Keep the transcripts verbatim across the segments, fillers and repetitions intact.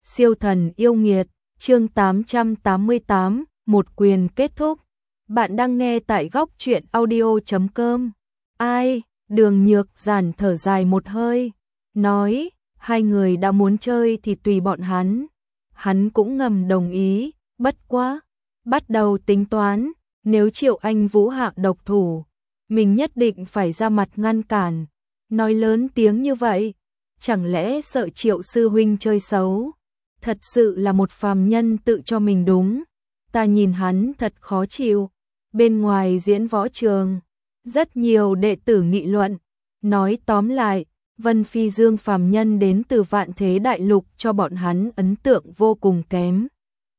Siêu thần yêu nghiệt, chương tám trăm tám mươi tám, một quyền kết thúc. Bạn đang nghe tại góc truyện audio chấm com. Ai? Đường Nhược Giản thở dài một hơi, nói, hai người đã muốn chơi thì tùy bọn hắn. Hắn cũng ngầm đồng ý, bất quá, bắt đầu tính toán, nếu Triệu Anh Vũ hạ độc thủ, mình nhất định phải ra mặt ngăn cản. Nói lớn tiếng như vậy, chẳng lẽ sợ Triệu sư huynh chơi xấu? Thật sự là một phàm nhân tự cho mình đúng. Ta nhìn hắn thật khó chịu. Bên ngoài diễn võ trường, rất nhiều đệ tử nghị luận. Nói tóm lại, Vân Phi Dương phàm nhân đến từ vạn thế đại lục cho bọn hắn ấn tượng vô cùng kém.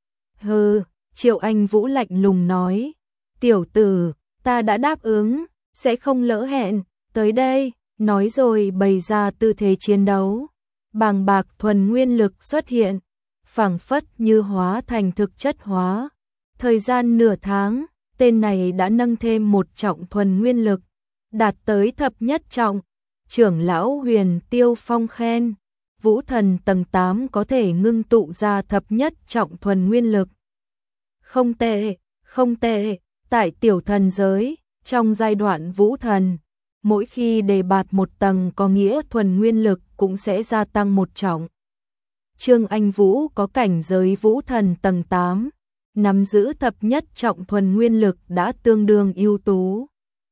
Hừ, Triệu Anh Vũ lạnh lùng nói. Tiểu tử, ta đã đáp ứng, sẽ không lỡ hẹn, tới đây, nói rồi bày ra tư thế chiến đấu. Bàng bạc thuần nguyên lực xuất hiện, phảng phất như hóa thành thực chất hóa. Thời gian nửa tháng, tên này đã nâng thêm một trọng thuần nguyên lực, đạt tới thập nhất trọng. Trưởng lão Huyền Tiêu Phong khen, Vũ Thần tầng tám có thể ngưng tụ ra thập nhất trọng thuần nguyên lực. Không tệ, không tệ, tại tiểu thần giới, trong giai đoạn Vũ Thần, mỗi khi đề bạt một tầng có nghĩa thuần nguyên lực cũng sẽ gia tăng một trọng. Trương Anh Vũ có cảnh giới Vũ Thần tầng tám, nắm giữ thập nhất trọng thuần nguyên lực đã tương đương ưu tú.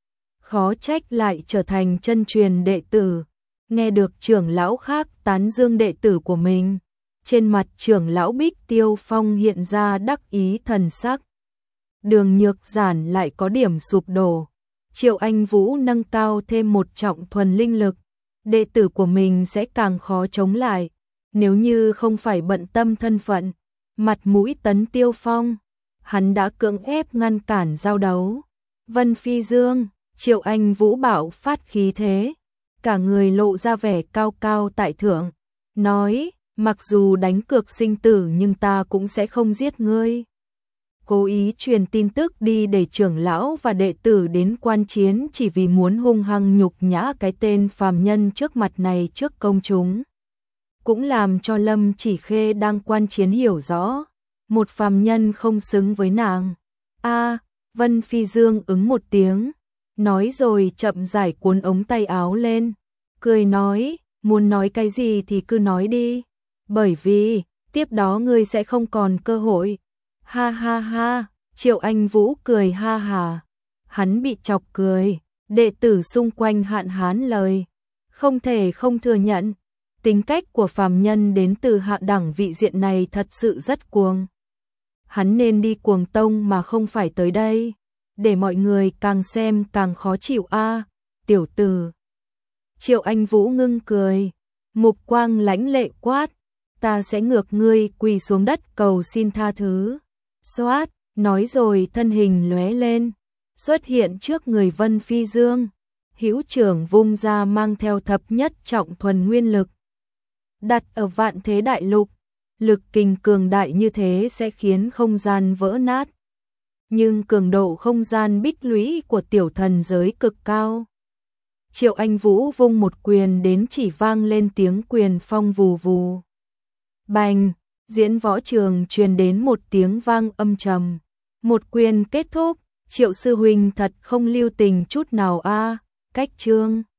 Khó trách lại trở thành chân truyền đệ tử. Nghe được trưởng lão khác tán dương đệ tử của mình, trên mặt trưởng lão Bích Tiêu Phong hiện ra đắc ý thần sắc. Đường Nhược Giản lại có điểm sụp đổ. Triệu Anh Vũ nâng cao thêm một trọng thuần linh lực, đệ tử của mình sẽ càng khó chống lại. Nếu như không phải bận tâm thân phận, mặt mũi Tấn Tiêu Phong, hắn đã cưỡng ép ngăn cản giao đấu. Vân Phi Dương, Triệu Anh Vũ bạo phát khí thế, cả người lộ ra vẻ cao cao tại thượng, nói, mặc dù đánh cược sinh tử nhưng ta cũng sẽ không giết ngươi. Cố ý truyền tin tức đi để trưởng lão và đệ tử đến quan chiến chỉ vì muốn hung hăng nhục nhã cái tên phàm nhân trước mặt này trước công chúng. Cũng làm cho Lâm Chỉ Khê đang quan chiến hiểu rõ, một phàm nhân không xứng với nàng. A, Vân Phi Dương ứng một tiếng, nói rồi chậm rãi cuốn ống tay áo lên, cười nói, muốn nói cái gì thì cứ nói đi, bởi vì, tiếp đó ngươi sẽ không còn cơ hội. Ha ha ha, Triệu Anh Vũ cười ha hà, hắn bị chọc cười, đệ tử xung quanh hạn hán lời, không thể không thừa nhận. Tính cách của phàm nhân đến từ hạ đẳng vị diện này thật sự rất cuồng. Hắn nên đi Cuồng Tông mà không phải tới đây, để mọi người càng xem càng khó chịu a, à, tiểu tử. Triệu Anh Vũ ngưng cười, mục quang lãnh lệ quát, ta sẽ ngược ngươi quỳ xuống đất cầu xin tha thứ. Xoát, nói rồi thân hình lóe lên, xuất hiện trước người Vân Phi Dương, hữu trưởng vung ra mang theo thập nhất trọng thuần nguyên lực. Đặt ở vạn thế đại lục, lực kình cường đại như thế sẽ khiến không gian vỡ nát. Nhưng cường độ không gian bích lũy của tiểu thần giới cực cao. Triệu Anh Vũ vung một quyền đến chỉ vang lên tiếng quyền phong vù vù. Bành, diễn võ trường truyền đến một tiếng vang âm trầm. Một quyền kết thúc, Triệu sư huynh thật không lưu tình chút nào a, cách chương.